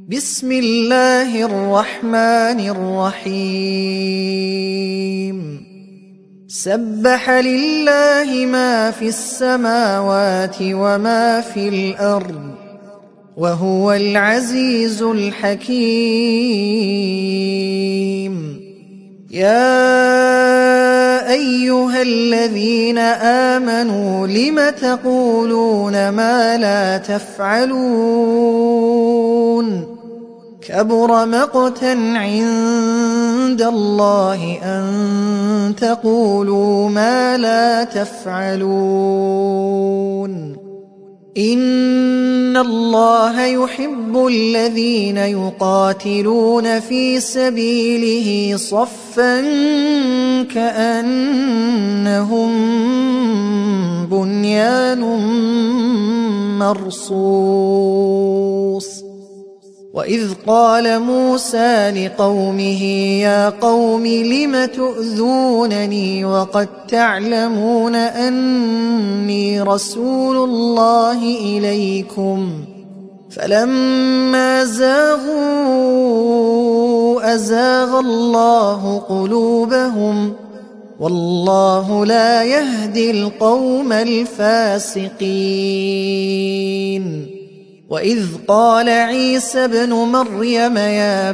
بسم الله الرحمن الرحيم سبح لله ما في السماوات وما في الأرض وهو العزيز الحكيم يا أيها الذين آمنوا لم تقولون ما لا تفعلون كبر مقتا عند الله أن تقولوا ما لا تفعلون إن الله يحب الذين يقاتلون في سبيله صفا كأنهم بنيان مرصوص وإذ قال موسى لقومه يا قوم لم تؤذونني وقد تعلمون أني رسول الله إليكم فلما زاغوا أزاغ الله قلوبهم والله لا يهدي القوم الفاسقين وإذ قال عيسى ابن مريم يا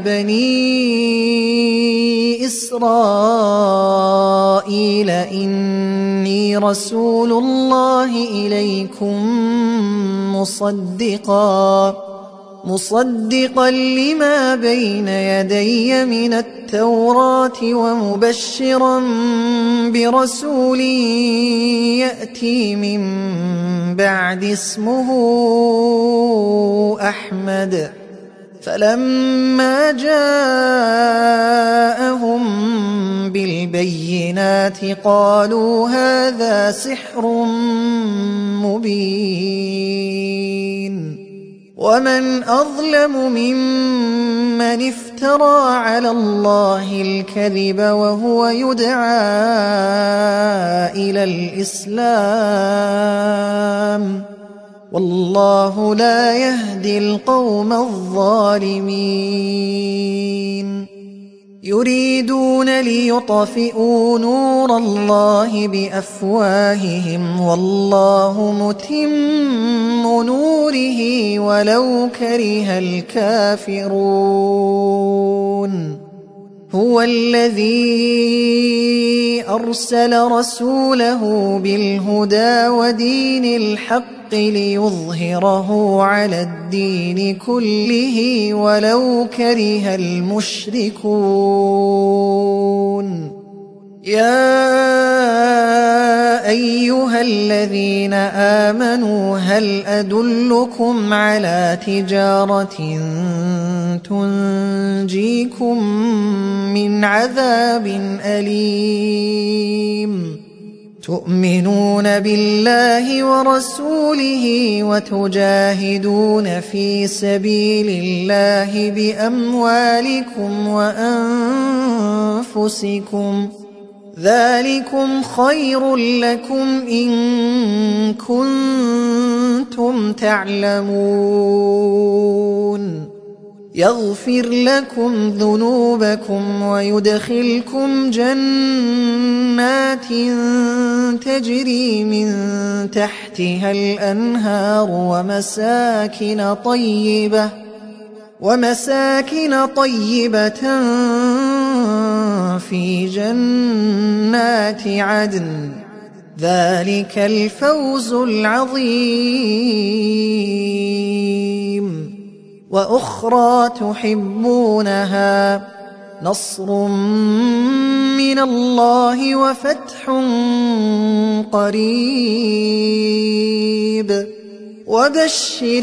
بني إسرائيل إني رسول الله إليكم مصدقا لما بين يدي من التوراة ومبشرا برسول يأتي من بعد اسمه أحمد فلما جاءهم بالبينات قالوا هذا سحر مبين ومن أظلم ممن افترى على الله الكذب وهو يدعى إلى الإسلام والله لا يهدي القوم الظالمين يريدون ليطفئوا نور الله بأفواههم والله متم نوره ولو كره الكافرون هو الذي أرسل رسوله بالهدى ودين الحق ليظهره على الدين كله ولو كره المشركون يا أيها الذين آمنوا هل أدلكم على تجارة تنجيكم من عذاب أليم تؤمنون بالله ورسوله وتجاهدون في سبيل الله بأموالكم وأنفسكم ذلكم خير لكم إن كنتم تعلمون يغفر لكم ذنوبكم ويدخلكم جنات تجري من تحتها الأنهار ومساكن طيبة في جنات عدن ذلك الفوز العظيم وأخرى تحبونها نصر من الله وفتح قريب وبشر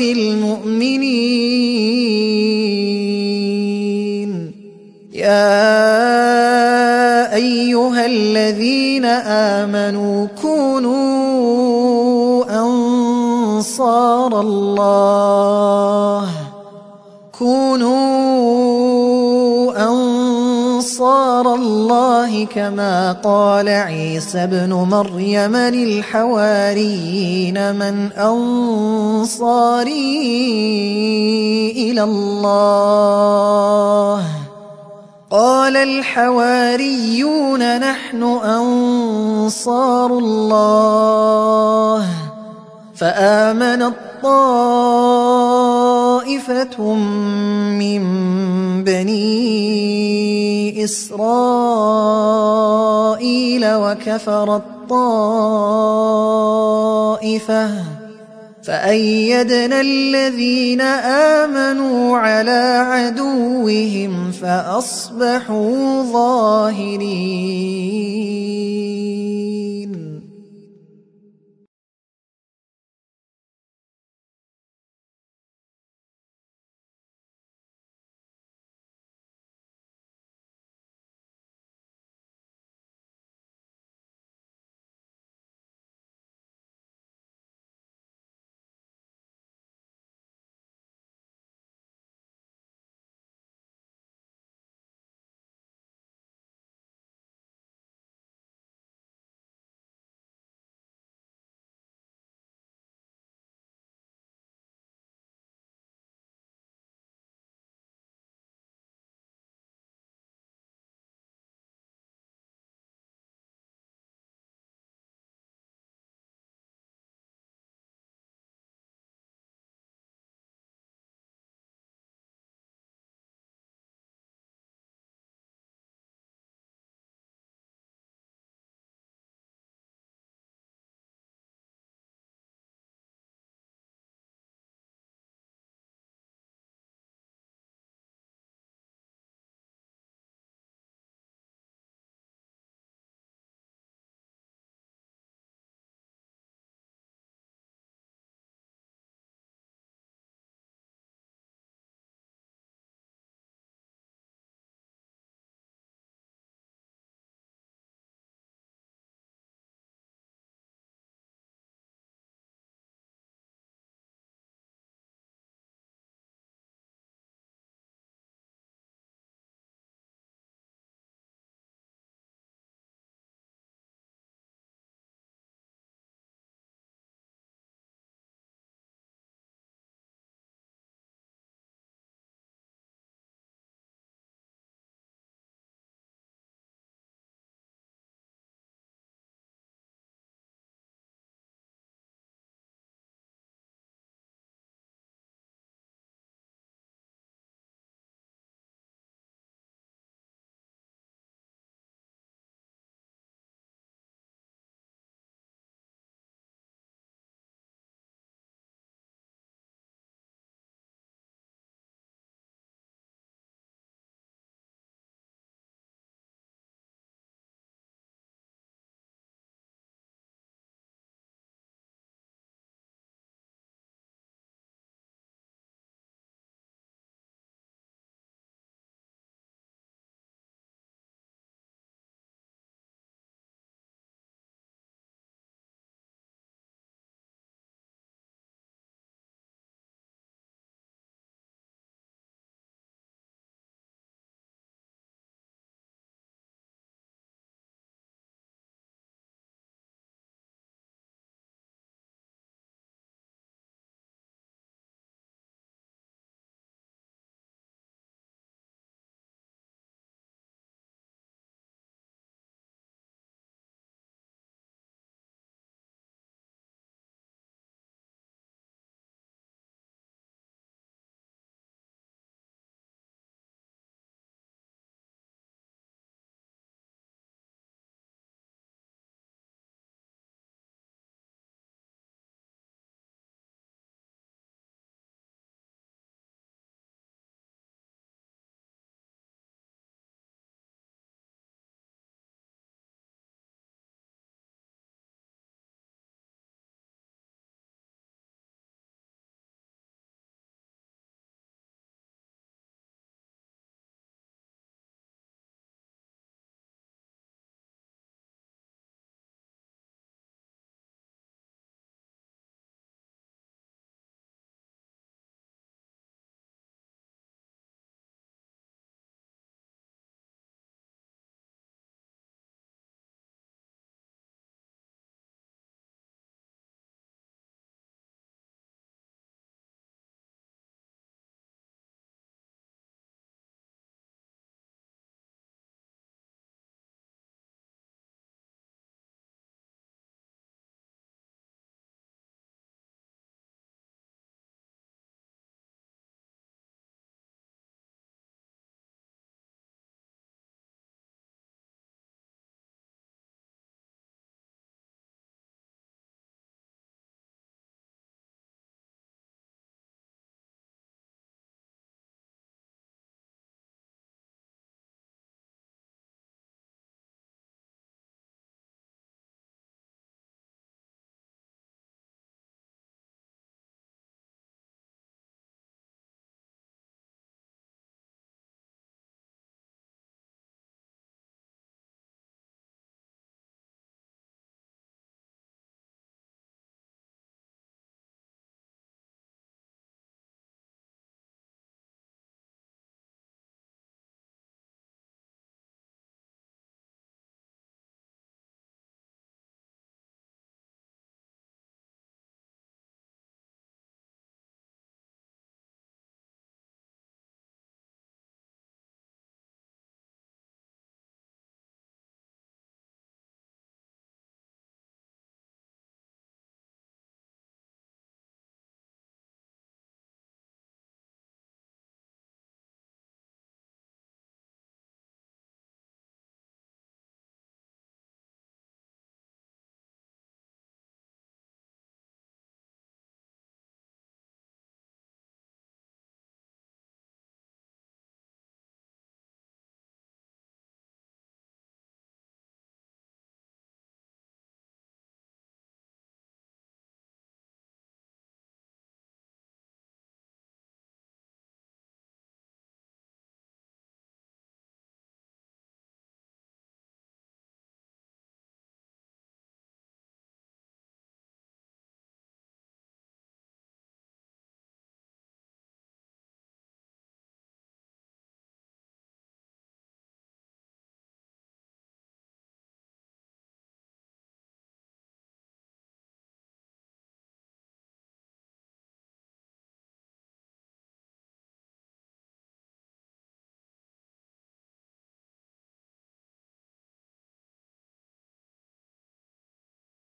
المؤمنين يا أيها الذين آمنوا كونوا أنصار الله أنصار الله كما قال عيسى ابن مريم للحواريين من أنصاري إلى الله قال الحواريون نحن أنصار الله فآمنت طائفة من بني إسرائيل وكفرت طائفة فأيدنا الذين آمنوا على عدوهم فأصبحوا ظاهرين.